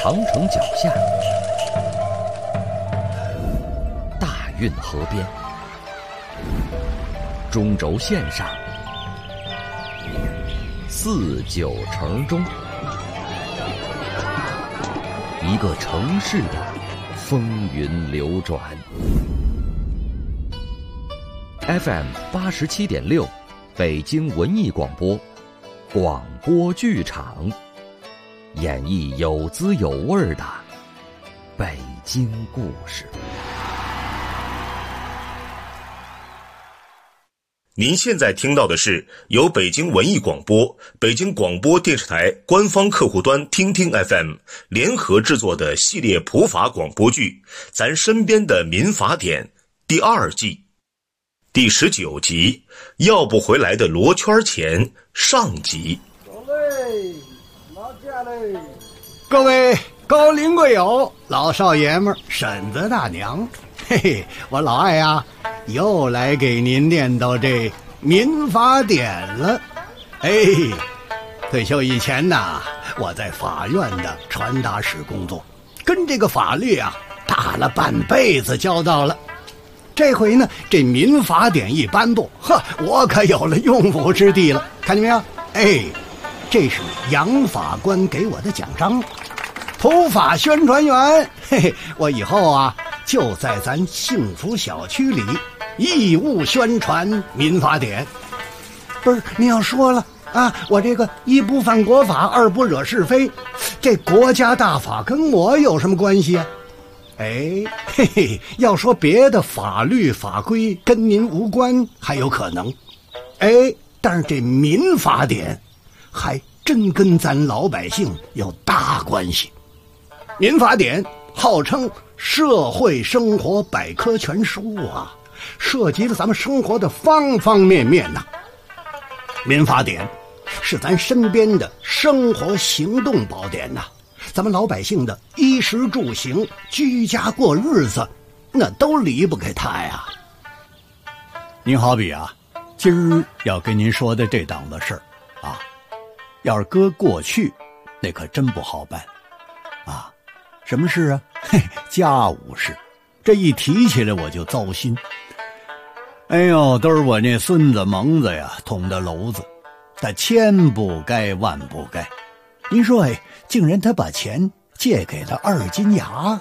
长城脚下，大运河边，中轴线上，四九城中，一个城市的风云流转。FM 87.6，北京文艺广播，广播剧场，演绎有滋有味的北京故事。 您现在听到的是由北京文艺广播、北京广播电视台官方客户端听听 FM 联合制作的系列普法广播剧《咱身边的民法典》第2季第19集《要不回来的罗圈钱》上集。 各位高龄贵友、老少爷们儿、婶子大娘，嘿嘿，我老艾呀，又来给您念叨这民法典了。退休以前呐，我在法院的传达室工作，跟这个法律啊打了半辈子交道了。这回呢，这民法典一颁布，我可有了用武之地了。看见没有？这是杨法官给我的奖章，普法宣传员。我以后啊，就在咱幸福小区里义务宣传民法典。不是，你要说了啊，我这个一不犯国法，二不惹是非，这国家大法跟我有什么关系啊？要说别的法律法规跟您无关还有可能，但是这民法典还真跟咱老百姓有大关系。民法典号称社会生活百科全书啊，涉及了咱们生活的方方面面呐。民法典是咱身边的生活行动宝典呐，咱们老百姓的衣食住行、居家过日子，那都离不开它呀。您好比啊，今儿要跟您说的这档子事儿啊，要是搁过去，那可真不好办啊。什么事啊？家务事，这一提起来我就糟心。都是我那孙子蒙子呀捅的娄子，他千不该万不该。您说竟然他把钱借给了二金牙。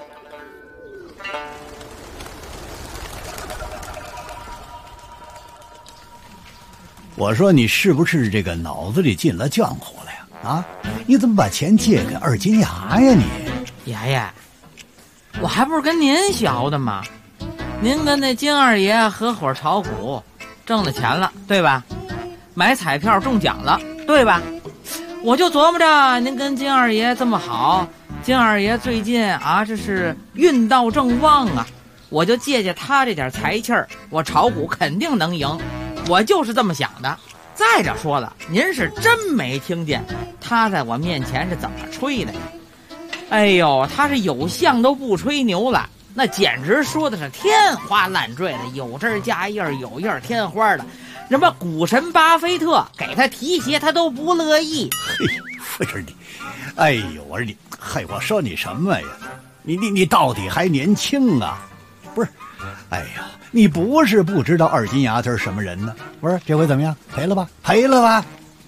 我说你是不是这个脑子里进了浆糊了呀？啊，你怎么把钱借给二金牙呀你？ 爷爷，我还不是跟您学的吗？您跟那金二爷合伙炒股，挣了钱了，对吧？买彩票中奖了，对吧？我就琢磨着您跟金二爷这么好，金二爷最近啊这是运道正旺啊，我就借他这点财气儿，我炒股肯定能赢，我就是这么想的。再者说了，您是真没听见他在我面前是怎么吹的呀？他是有相都不吹牛了，那简直说的是天花乱坠的，有针加印儿，有印儿添花的。什么股神巴菲特给他提鞋他都不乐意。 不是你，我说你，我说你什么呀？你到底还年轻啊？不是，你不是不知道二金牙他是什么人呢？不是，这回怎么样？赔了吧？赔了吧？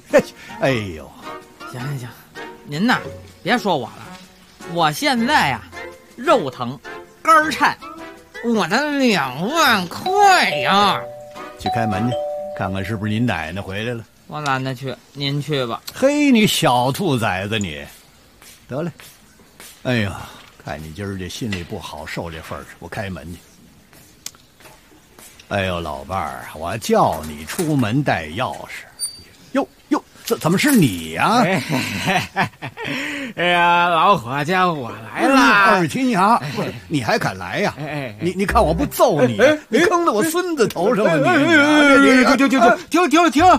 行，您呐，别说我了，我现在呀，肉疼，肝颤，我的2万块呀！ 去开门去，看看是不是您奶奶回来了。 我懒得去，您去吧。 你小兔崽子你，得嘞。看你今儿这心里不好受这份儿，我开门去。老伴儿，我叫你出门带钥匙。哟，怎么是你呀？ 老伙计，我来了。 二金牙，你还敢来呀？你看我不揍你，你坑到我孙子头上了停！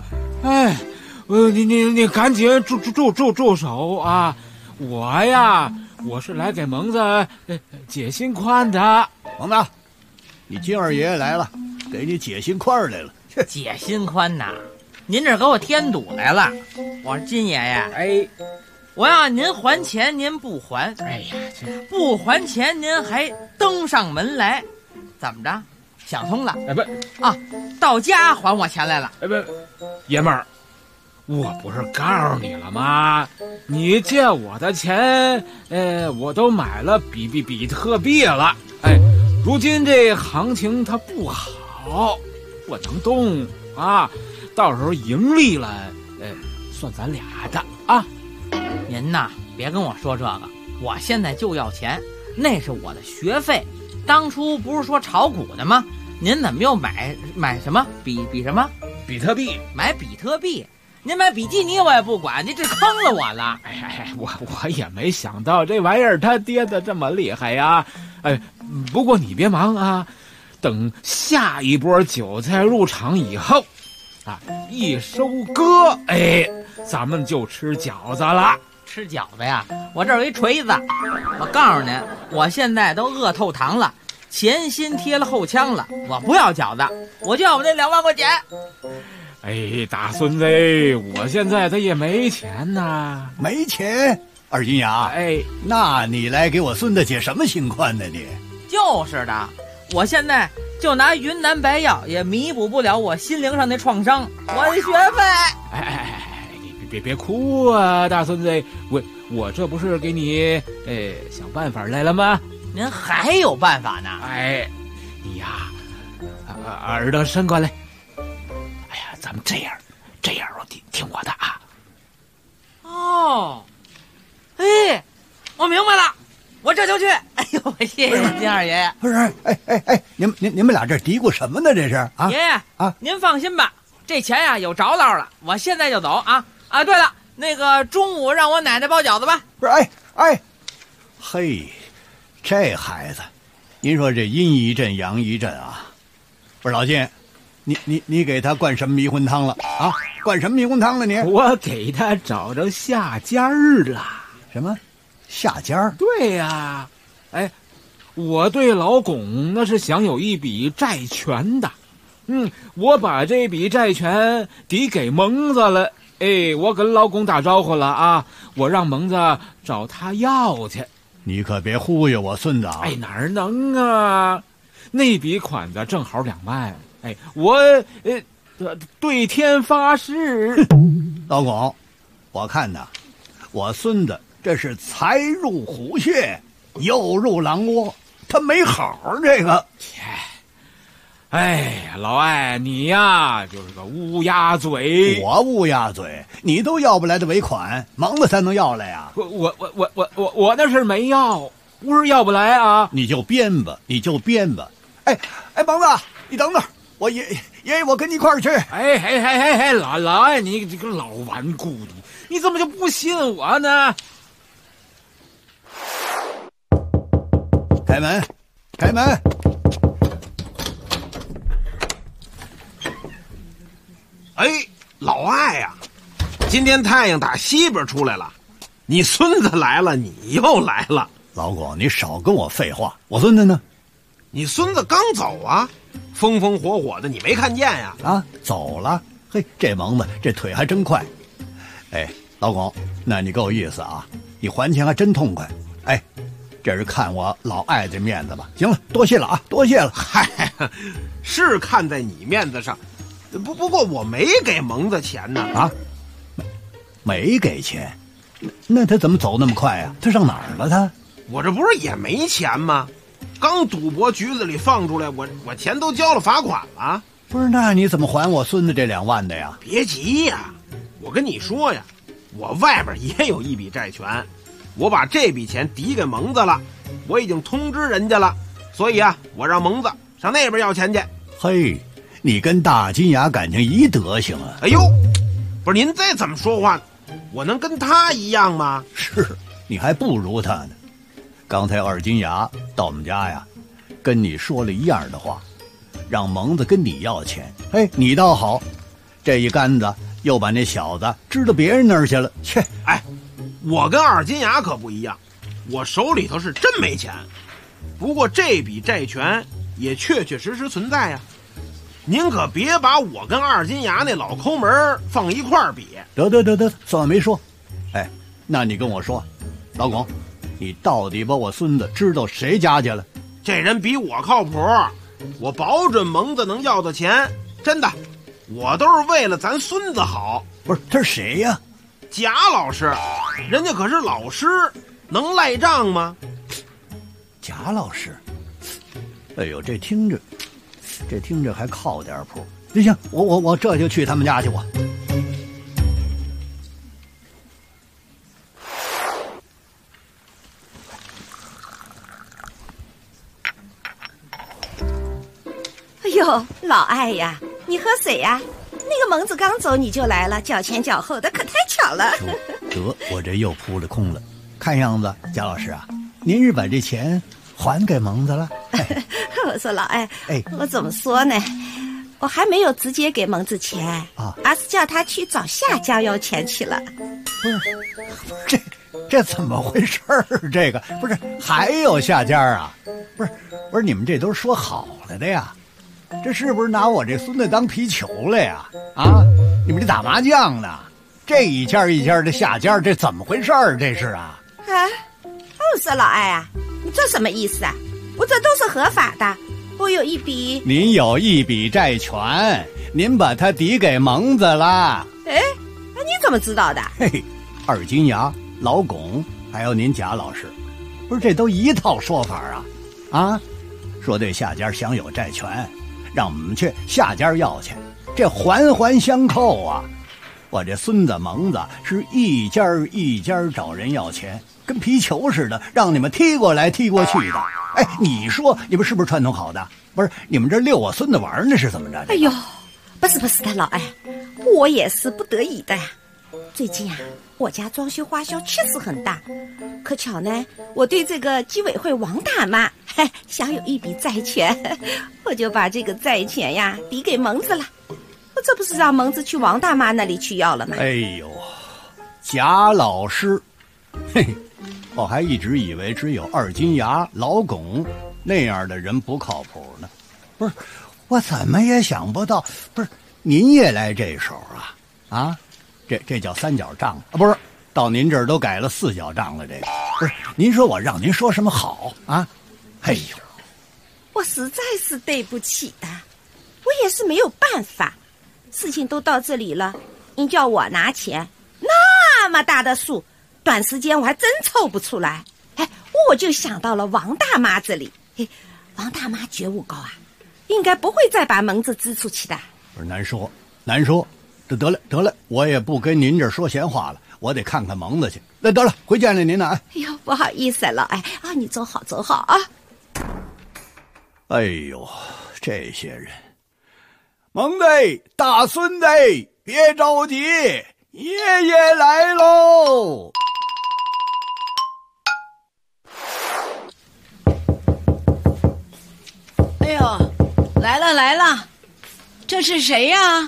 你赶紧住手啊！我是来给蒙子解心宽的。 蒙子，你金二爷来了，给你解心宽来了。 解心宽呐？您这给我添堵来了。我说金爷爷， 我要您还钱，您不还， 哎呀， 不还钱您还登上门来，怎么着？想通了？ 哎不啊，到家还我钱来了。 哎不，爷们儿，我不是告诉你了吗？你借我的钱，我都买了比特币了。哎，如今这行情它不好，我能动啊，到时候盈利了，算咱俩的啊。 您呐，别跟我说这个，我现在就要钱，那是我的学费。当初不是说炒股的吗？您怎么又买什么什么比特币？ 买比特币？您买比基尼我也不管，您这坑了我了。 哎，我也没想到这玩意儿它跌得这么厉害呀。哎，不过你别忙啊，等下一波韭菜入场以后，啊，一收割，哎，咱们就吃饺子了。 吃饺子呀？我这儿有一锤子，我告诉您，我现在都饿透糖了，前心贴了后枪了，我不要饺子，我就要我那2万块钱。 哎，大孙子，我现在他也没钱呐。 没钱？二金牙， 哎， 那你来给我孙子解什么心宽呢？你就是的，我现在就拿云南白药也弥补不了我心灵上的创伤，我的学费。 哎，你别哭啊，大孙子，我这不是给你想办法来了吗？ 您还有办法呢？ 哎，你呀，耳朵伸过来。哎呀，咱们这样，我听我的啊。 哦，哎，我明白了，我这就去。哎呦，谢谢金二爷爷。 不是，哎，你们俩这嘀咕什么呢？这是啊？ 爷爷啊，您放心吧，这钱呀有着落了，我现在就走啊。啊，对了，那个中午让我奶奶包饺子吧。 不是，哎，嘿，这孩子，您说这阴一阵阳一阵啊。不是老金，你给他灌什么迷魂汤了啊？灌什么迷魂汤了你？ 我给他找着下家儿了。 什么？下家？ 对呀，哎，我对老巩那是享有一笔债权的，我把这笔债权抵给蒙子了。哎，我跟老巩打招呼了啊，我让蒙子找他要去。 你可别忽悠我孙子啊！ 哎，哪能啊？那笔款子正好2万。哎，我对天发誓。 老巩，我看呐，我孙子这是财入虎穴，又入狼窝，他没好这个。 哎，老艾，你呀就是个乌鸦嘴。 我乌鸦嘴，你都要不来的尾款，蒙子才能要来呀。 我那是没要，不是要不来啊。 你就编吧。哎，蒙子，你等等，我爷爷，我跟你一块儿去。 哎，老艾，你这个老顽固的，你怎么就不信我呢？ 开门。 哎，老艾呀，今天太阳打西边出来了，你孙子来了，你又来了。 老巩，你少跟我废话，我孙子呢？ 你孙子刚走啊，风风火火的，你没看见呀？ 啊，走了。嘿，这蒙子这腿还真快。哎，老巩，那你够意思啊，你还钱还真痛快。哎，这是看我老艾的面子吧？行了，多谢了啊，多谢了。 嗨，是看在你面子上。不过我没给蒙子钱呢。 啊，没给钱？那他怎么走那么快啊？他上哪儿了他？ 我这不是也没钱吗？刚赌博局子里放出来，我钱都交了罚款了。 不是，那你怎么还我孙子这2万的呀？ 别急呀，我跟你说呀，我外边也有一笔债权，我把这笔钱抵给蒙子了，我已经通知人家了，所以啊，我让蒙子上那边要钱去。 嘿，你跟大金牙感情一德行啊！ 哎呦，不是您再怎么说话，我能跟他一样吗？ 是，你还不如他呢。刚才二金牙到我们家呀，跟你说了一样的话，让蒙子跟你要钱。哎，你倒好，这一竿子又把那小子支到别人那儿去了。切！ 哎，我跟二金牙可不一样，我手里头是真没钱，不过这笔债权也确确实实存在呀。您可别把我跟二金牙那老抠门放一块儿比。 得，算我没说。哎， 那你跟我说，老巩，你到底把我孙子支到谁家去了？ 这人比我靠谱，我保准蒙子能要到钱，真的，我都是为了咱孙子好。 不是，他是谁呀？ 贾老师，人家可是老师，能赖账吗？ 贾老师，哎呦，这听着还靠点谱。行，我这就去他们家去。 哎呦，老艾呀，你喝水呀？那个蒙子刚走你就来了，脚前脚后的，可太巧了。 得，我这又扑了空了。看样子，贾老师啊，您是把这钱还给蒙子了？ 我说老艾，我怎么说呢？我还没有直接给蒙子钱啊，而是叫他去找夏家要钱去了。 不是，这怎么回事儿？这个不是还有夏家啊？不是，你们这都是说好了的呀？这是不是拿我这孙子当皮球了呀？啊，你们这打麻将呢？这一家一家的下家，这怎么回事儿？这是啊？ 我说老艾啊，你这什么意思啊？我这都是合法的，我有一笔。 您有一笔债权，您把它抵给蒙子了。 你怎么知道的？ 嘿，二金牙、老巩，还有您贾老师，不是这都一套说法啊？啊，说对下家享有债权，让我们去下家要钱，这环环相扣啊！我这孙子蒙子是一家一家找人要钱，跟皮球似的，让你们踢过来踢过去的。你说你们是不是串通好的？不是，你们这遛我孙子玩呢是怎么着？ 哎呦，不是的，老艾，我也是不得已的呀。最近啊，我家装修花销确实很大，可巧呢，我对这个居委会王大妈享有一笔债权，我就把这个债权呀抵给蒙子了。我这不是让蒙子去王大妈那里去要了吗？ 哎呦，贾老师，我还一直以为只有二金牙、老巩那样的人不靠谱呢。不是，我怎么也想不到，不是您也来这手啊？啊，这叫三角账啊？不是，到您这儿都改了四角账了。这个不是，您说我让您说什么好啊？哎呦， 我实在是对不起的，我也是没有办法。事情都到这里了，你叫我拿钱，那么大的数，短时间我还真凑不出来。我就想到了王大妈这里。王大妈觉悟高啊，应该不会再把蒙子支出去的。 不是，难说。得了，我也不跟您这说闲话了，我得看看蒙子去。那得了，回见了您呢。 哎呦，不好意思啊，老艾啊，你走好啊。 哎呦，这些人，蒙子，大孙子，别着急，爷爷来喽。 哎呦，来了，这是谁呀？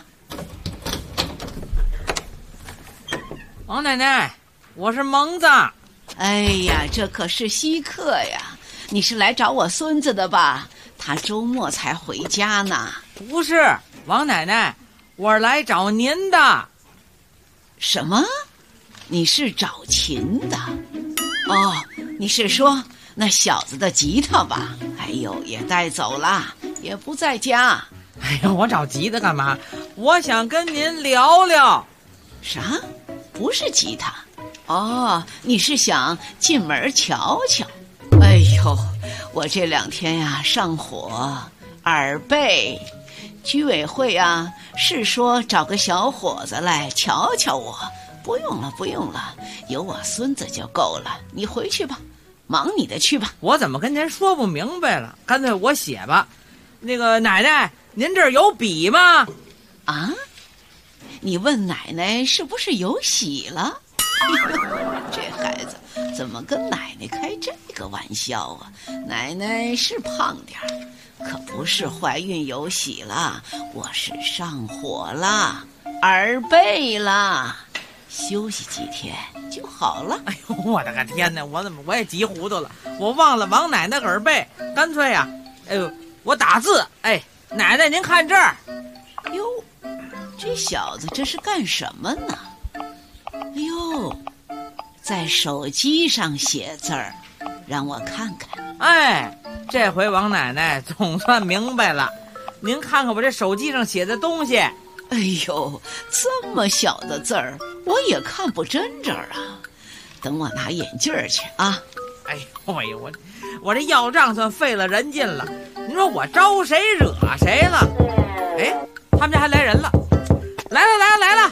王奶奶，我是蒙子。 哎呀，这可是稀客呀！你是来找我孙子的吧？他周末才回家呢。 不是，王奶奶，我是来找您的。 什么？你是找琴的？哦，你是说那小子的吉他吧？哎呦，也带走了，也不在家。 哎呦，我找吉他干嘛？我想跟您聊聊。 啥？不是吉他？哦，你是想进门瞧瞧？哎呦，我这2天呀上火，耳背。居委会啊是说找个小伙子来瞧瞧我，不用了，有我孙子就够了。你回去吧，忙你的去吧。 我怎么跟您说不明白了？干脆我写吧。那个奶奶，您这儿有笔吗？ 啊？你问奶奶是不是有喜了？这孩子怎么跟奶奶开这个玩笑啊？奶奶是胖点儿，可不是怀孕有喜了，我是上火了，耳背了，休息几天就好了。 哎呦，我的个天哪！我也急糊涂了，我忘了王奶奶耳背，干脆呀，我打字。奶奶您看这儿。 哟，这小子这是干什么呢？哎呦， 在手机上写字儿，让我看看。 哎，这回王奶奶总算明白了。您看看我这手机上写的东西。 哎呦，这么小的字儿，我也看不真着啊。等我拿眼镜去啊。 哎呦喂，我这要账算费了人劲了。你说我招谁惹谁了？哎，他们家还来人了，来了！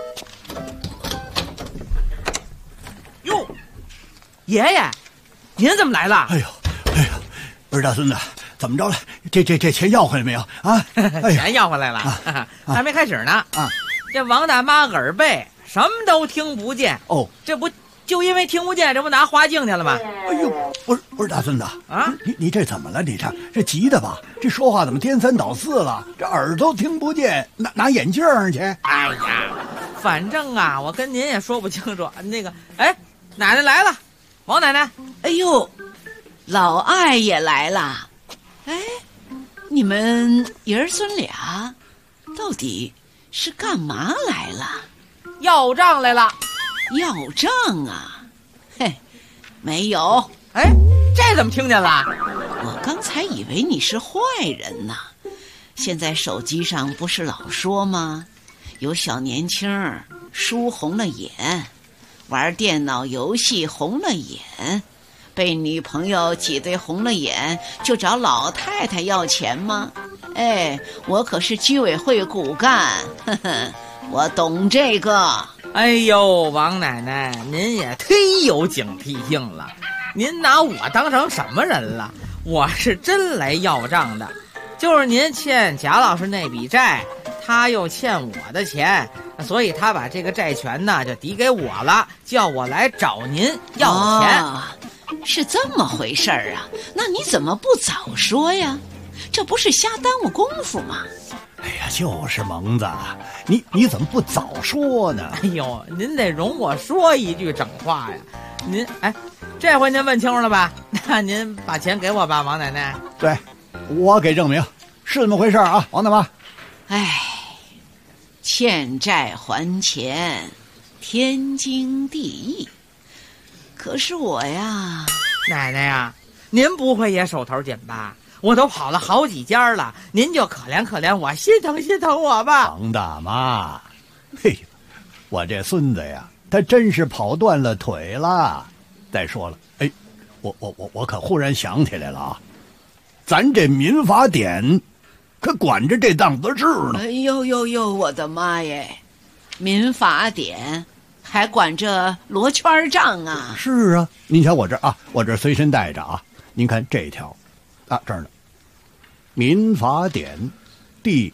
哟，爷爷，您怎么来了？ 哎呦，不是大孙子，怎么着了？这钱要回来没有啊？ 钱要回来了，还没开始呢。这王大妈耳背，什么都听不见。哦，这不就因为听不见，这不拿花镜去了吗？ 哎呦，不是大孙子啊，你这怎么了？你这急的吧？这说话怎么颠三倒四了？这耳朵听不见，拿眼镜去。 哎呀，反正啊，我跟您也说不清楚。那个，哎，奶奶来了，王奶奶。 哎呦，老艾也来了。哎，你们爷儿孙俩到底是干嘛来了？ 要账来了。 要账啊？嘿，没有。 哎，这怎么听见了？ 我刚才以为你是坏人呢。现在手机上不是老说吗？有小年轻输红了眼，玩电脑游戏红了眼，被女朋友挤兑红了眼，就找老太太要钱吗？哎，我可是居委会骨干，呵呵，我懂这个。 哎呦，王奶奶，您也忒有警惕性了。您拿我当成什么人了？我是真来要账的，就是您欠贾老师那笔债，他又欠我的钱，所以他把这个债权呢就抵给我了，叫我来找您要钱。 是这么回事儿啊？那你怎么不早说呀？这不是瞎耽误功夫吗？ 哎呀，就是蒙子，你怎么不早说呢？ 哎呦，您得容我说一句整话呀。您这回您问清楚了吧？那您把钱给我吧，王奶奶。 对，我给证明，是这么回事啊，王大妈。 哎，欠债还钱，天经地义。可是我呀， 奶奶呀，您不会也手头紧吧？我都跑了好几家了，您就可怜可怜我，心疼心疼我吧。 王大妈，嘿，我这孙子呀，他真是跑断了腿了。再说了，哎，我可忽然想起来了啊，咱这民法典可管着这档子事呢。 哎呦，我的妈耶！民法典还管着罗圈账啊？ 是啊，您瞧我这啊，我这随身带着啊。您看这条啊，这儿呢，民法典第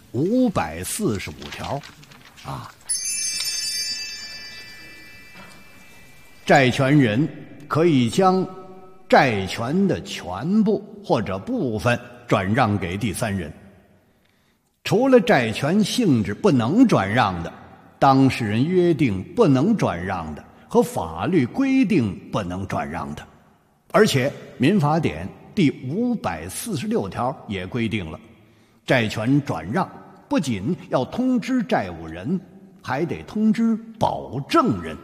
545条啊，债权人可以将债权的全部或者部分转让给第三人，除了债权性质不能转让的，当事人约定不能转让的和法律规定不能转让的。而且民法典第546条也规定了，债权转让不仅要通知债务人，还得通知保证人。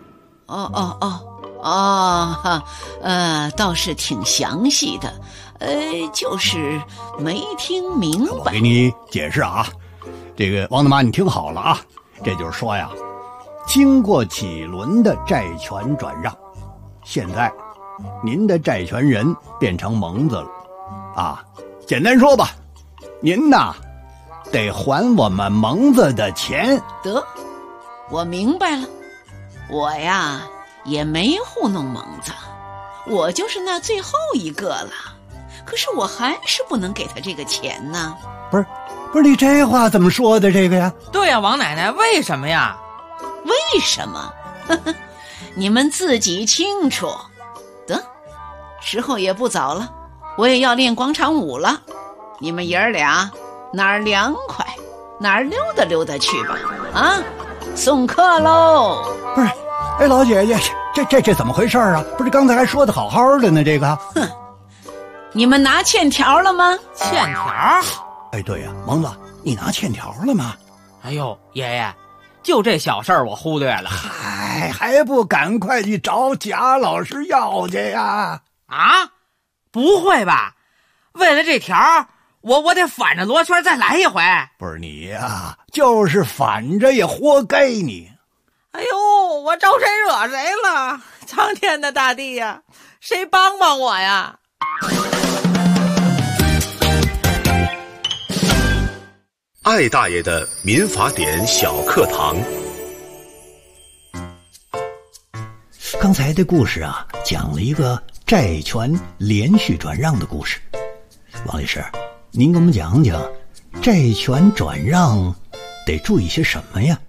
倒是挺详细的，就是没听明白。 我给你解释啊，这个王大妈你听好了啊，这就是说呀，经过几轮的债权转让，现在您的债权人变成蒙子了啊。简单说吧，您呐得还我们蒙子的钱。 得，我明白了。我呀也没糊弄蒙子，我就是那最后一个了。可是我还是不能给他这个钱呢。 不是你这话怎么说的这个呀？ 对呀，王奶奶，为什么呀？ 为什么？你们自己清楚。得，时候也不早了，我也要练广场舞了。你们爷儿俩哪儿凉快哪儿溜达溜达去吧。啊，送客喽！ 不是，哎，老姐姐，这怎么回事啊？不是刚才还说的好好的呢，这个。 哼，你们拿欠条了吗？ 欠条？ 哎，对呀，蒙子，你拿欠条了吗？ 哎呦，爷爷，就这小事儿我忽略了。 嗨， 哎，还不赶快去找贾老师要去呀？ 啊，不会吧？为了这条，我得反着罗圈再来一回。 不是你呀，就是反着也活该你。 哎呦，我招谁惹谁了？苍天的大地呀，谁帮帮我呀？ 艾大爷的民法典小课堂。 刚才的故事啊，讲了一个债权连续转让的故事。王律师，您给我们讲讲债权转让得注意些什么呀？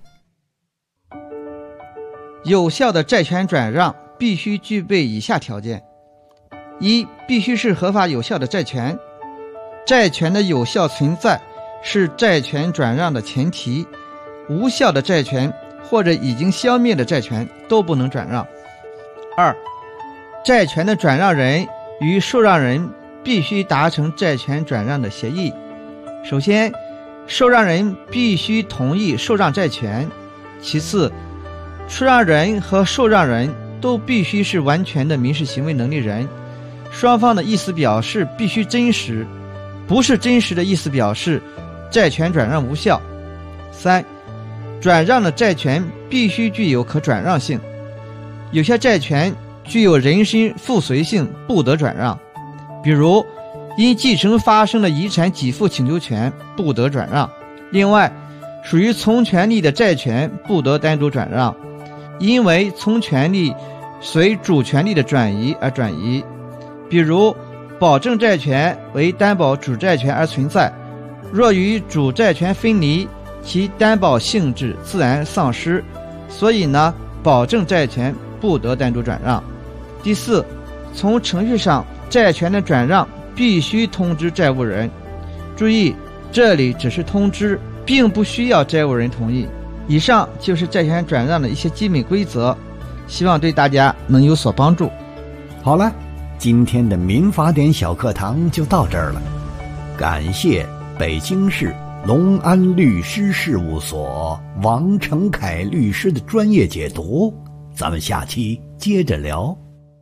有效的债权转让必须具备以下条件：一、必须是合法有效的债权，债权的有效存在是债权转让的前提，无效的债权或者已经消灭的债权都不能转让。二、债权的转让人与受让人必须达成债权转让的协议。首先，受让人必须同意受让债权；其次，出让人和受让人都必须是完全的民事行为能力人，双方的意思表示必须真实，不是真实的意思表示，债权转让无效。三、转让的债权必须具有可转让性，有些债权具有人身附随性，不得转让，比如因继承发生的遗产给付请求权不得转让。另外，属于从权利的债权不得单独转让，因为从权利随主权利的转移而转移，比如保证债权为担保主债权而存在，若与主债权分离，其担保性质自然丧失，所以呢，保证债权不得单独转让。第四，从程序上，债权的转让必须通知债务人。注意，这里只是通知，并不需要债务人同意。以上就是债权转让的一些基本规则，希望对大家能有所帮助。 好了，今天的民法典小课堂就到这儿了。感谢北京市隆安律师事务所王成凯律师的专业解读，咱们下期接着聊。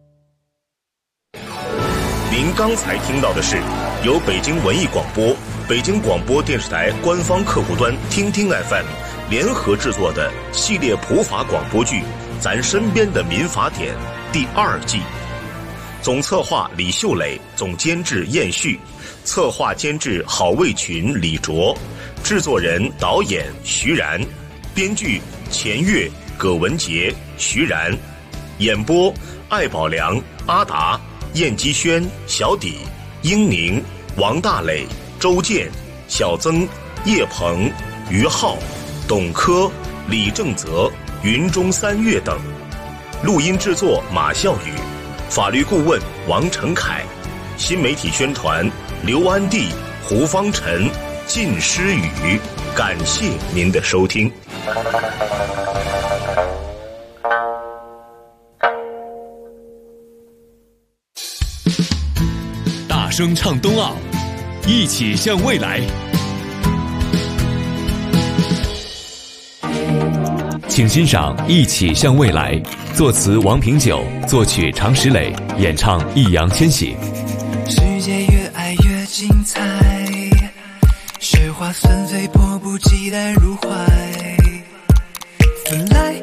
您刚才听到的是由北京文艺广播、北京广播电视台官方客户端听听 FM 联合制作的系列普法广播剧《咱身边的民法典》第2季。总策划李秀磊，总监制燕旭，策划监制郝卫群、李卓，制作人导演徐然，编剧钱月、葛文杰、徐然，演播艾宝良、阿达、燕基轩、小底、英宁、王大磊、周健、小曾、叶鹏、于浩、董科、李正泽、云中三月等。录音制作马笑宇，法律顾问王成凯，新媒体宣传刘安娣、胡方晨、靳诗雨。感谢您的收听。 大声唱冬奥，一起向未来。请欣赏《一起向未来》，作词王平久，作曲常石磊，演唱易烊千玺。 世界越爱越精彩，雪花纷飞，迫不及待入怀。Fly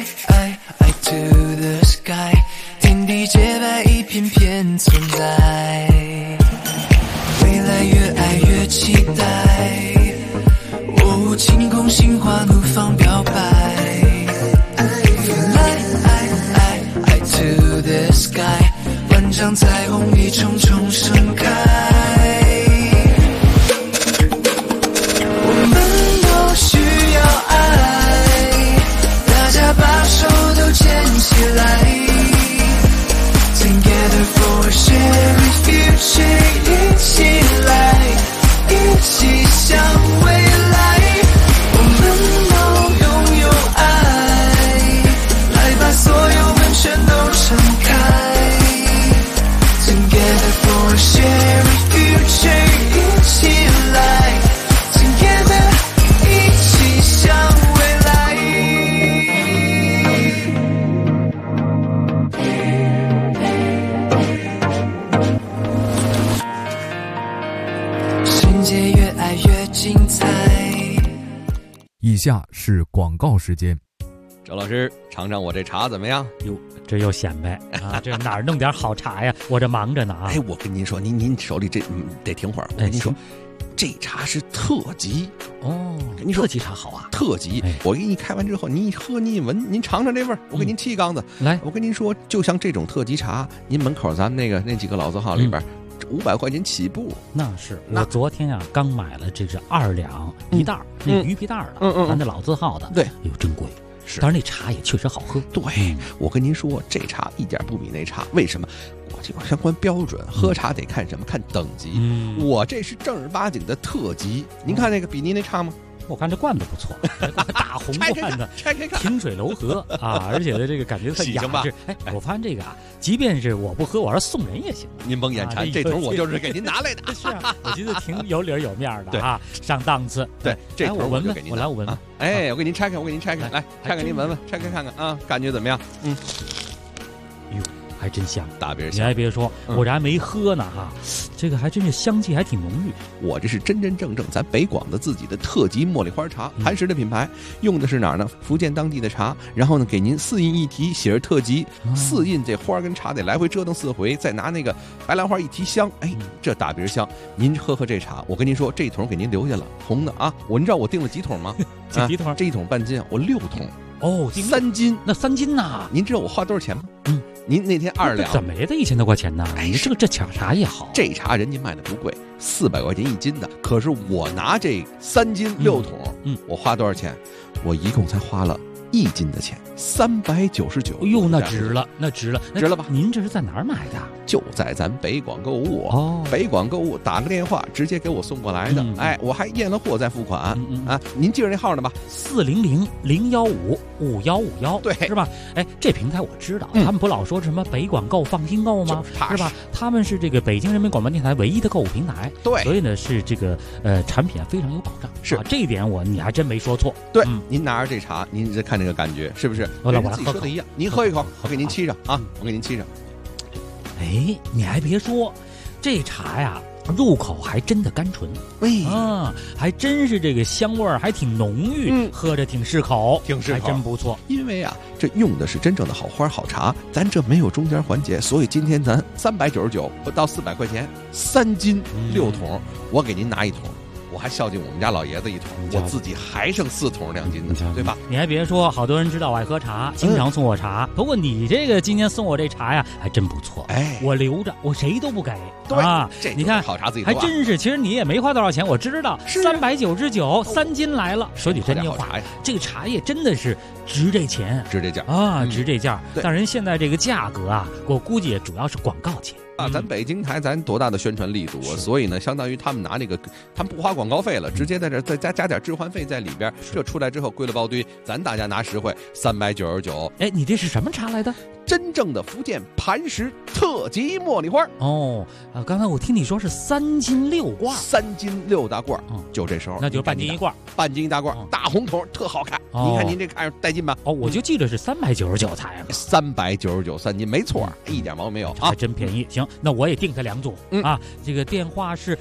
to the sky， 天地洁白，一片片存在。未来越爱越期待，哦，晴空心花怒放表白。Fly to the sky， 万丈彩虹一重重盛开。我们都需要爱，大家把手都牵起来。Together for a shared future， 一起来，一起向未来。我们都拥有爱，来把所有门全都敞开。Together for a shared future， 一起来 Together， 一起向未来。 下是广告时间。 周老师，尝尝我这茶怎么样？ 哟，这又显摆啊！这哪儿弄点好茶呀？我这忙着呢啊！ 哎，我跟您说，您手里这得停会儿。我跟您说，这茶是特级哦。 跟您说， 特级茶好啊， 特级。我给你开完之后，您一喝，您一闻，您尝尝这味儿。我给您沏一缸子。 来， 我跟您说，就像这种特级茶，您门口咱们那几个老字号里边，500块钱起步。 那是我昨天啊刚买了，这是2两一袋，那鱼皮袋的，咱那老字号的。 对， 哎呦真贵。 是， 但是那茶也确实好喝。 对，我跟您说，这茶一点不比那茶。为什么？我这个相关标准，喝茶得看什么？看等级。我这是正儿八经的特级。您看那个比您那差吗？ 我看这罐子不错，大红罐子， 拆开看， 清水楼河啊，而且的这个感觉特雅致。哎，我发现这个啊，即便是我不喝，我要是送人也行。 您甭眼馋，这桶我就是给您拿来的。 是啊，我觉得挺有理有面的啊，上档次。 对，这桶我闻闻， 我来闻闻。 哎，我给您拆开，来拆开您闻闻，拆开看看啊，感觉怎么样？ 哟，还真香， 大别香。 你还别说，我这还没喝呢哈，这个还真是香气还挺浓郁。 我这是真正咱北广的自己的特级茉莉花茶，磐石的品牌，用的是哪儿呢？福建当地的茶，然后呢给您4印一提，写着特级，4印这花跟茶得来回折腾4回，再拿那个白兰花一提香，哎，这大别香。您喝这茶，我跟您说，这桶给您留下了，红的啊。您知道我订了几桶吗？ 几桶？ 这一桶半斤，我6桶。 哦 ，3斤， 那3斤呐？ 您知道我花多少钱吗？您那天2两， 怎么也得1000多块钱呢？你这茶也好， 这茶人家卖的不贵，400块钱1斤的。可是我拿这3斤6桶，我花多少钱？我一共才花了1斤的钱，399。 哎呦，那值了，值了吧？您这是在哪儿买的？ 就在咱北广购物哦， 北广购物打个电话直接给我送过来的。哎，我还验了货再付款啊。您记着那号呢吧 ？400-015-5151，对，是吧？哎，这平台我知道，他们不老说什么北广购放心购吗？是吧？他们是这个北京人民广播电台唯一的购物平台， 对， 所以呢是这个产品非常有保障。 是这一点你还真没说错。 对，您拿着这茶，您再看这个感觉是不是？ 我来自己说的一样，您喝一口，我给您沏上啊，我给您沏上。 哎，你还别说，这茶呀，入口还真的甘醇，还真是这个香味儿还挺浓郁，喝着挺适口，还真不错。 因为啊，这用的是真正的好花好茶，咱这没有中间环节，所以今天咱399不到400块钱，3斤6桶，我给您拿一桶。我还孝敬我们家老爷子一桶，我自己还剩4桶2斤的，对吧？ 你还别说，好多人知道我爱喝茶，经常送我茶。不过你这个今天送我这茶呀，还真不错。 哎， 我留着，我谁都不给。 对啊，你看好茶自己还真是。其实你也没花多少钱，我知道，399，3斤来了。说句真话，这个茶叶真的是值这钱， 值这价啊，值这价。但人现在这个价格啊，我估计也主要是广告钱。 咱北京台咱多大的宣传力度啊！所以呢，相当于他们拿那个，他们不花广告费了，直接在这再加点置换费在里边。这出来之后归了包堆，咱大家拿实惠，399。 哎，你这是什么茶来的？ 真正的福建磐石特级茉莉花。 哦，刚才我听你说是3斤6罐 ，3斤6大罐，就这时候， 那就是半斤一罐， 半斤一大罐，大红桶，特好看。您看您这看着带劲吧？ 哦，我就记得是399才 ，399 3斤，没错，一点毛病没有啊， 还真便宜。行，那我也订它2组啊。这个电话是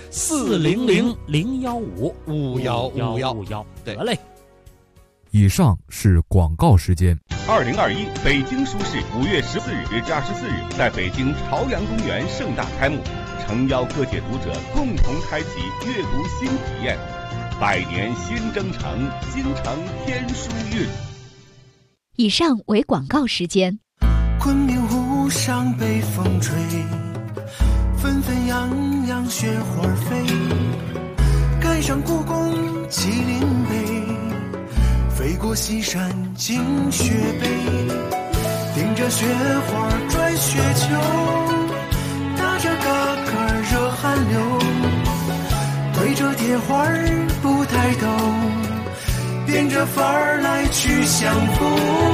400-015-5151， 对， 得嘞。 以上是广告时间。 2021北京书市5月14日至24日在北京朝阳公园盛大开幕，诚邀各界读者共同开启阅读新体验。100年新征程，京城天书韵。 以上为广告时间。 昆明湖上北风吹，纷纷扬扬雪花飞，赶上故宫麒麟碑，飞过西山进雪北，顶着雪花转雪球，打着嘎嘎热汗流，对着铁花不抬头，变着法儿来去相逢。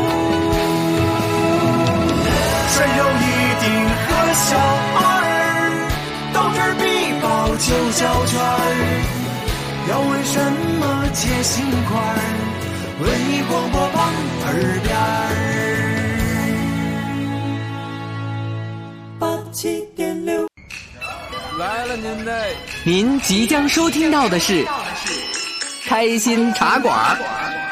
谁有一顶和小二，斗智必报9角圈，要问什么解心块，文艺广播榜耳边87.6。 来了您即将收听到的是开心茶馆。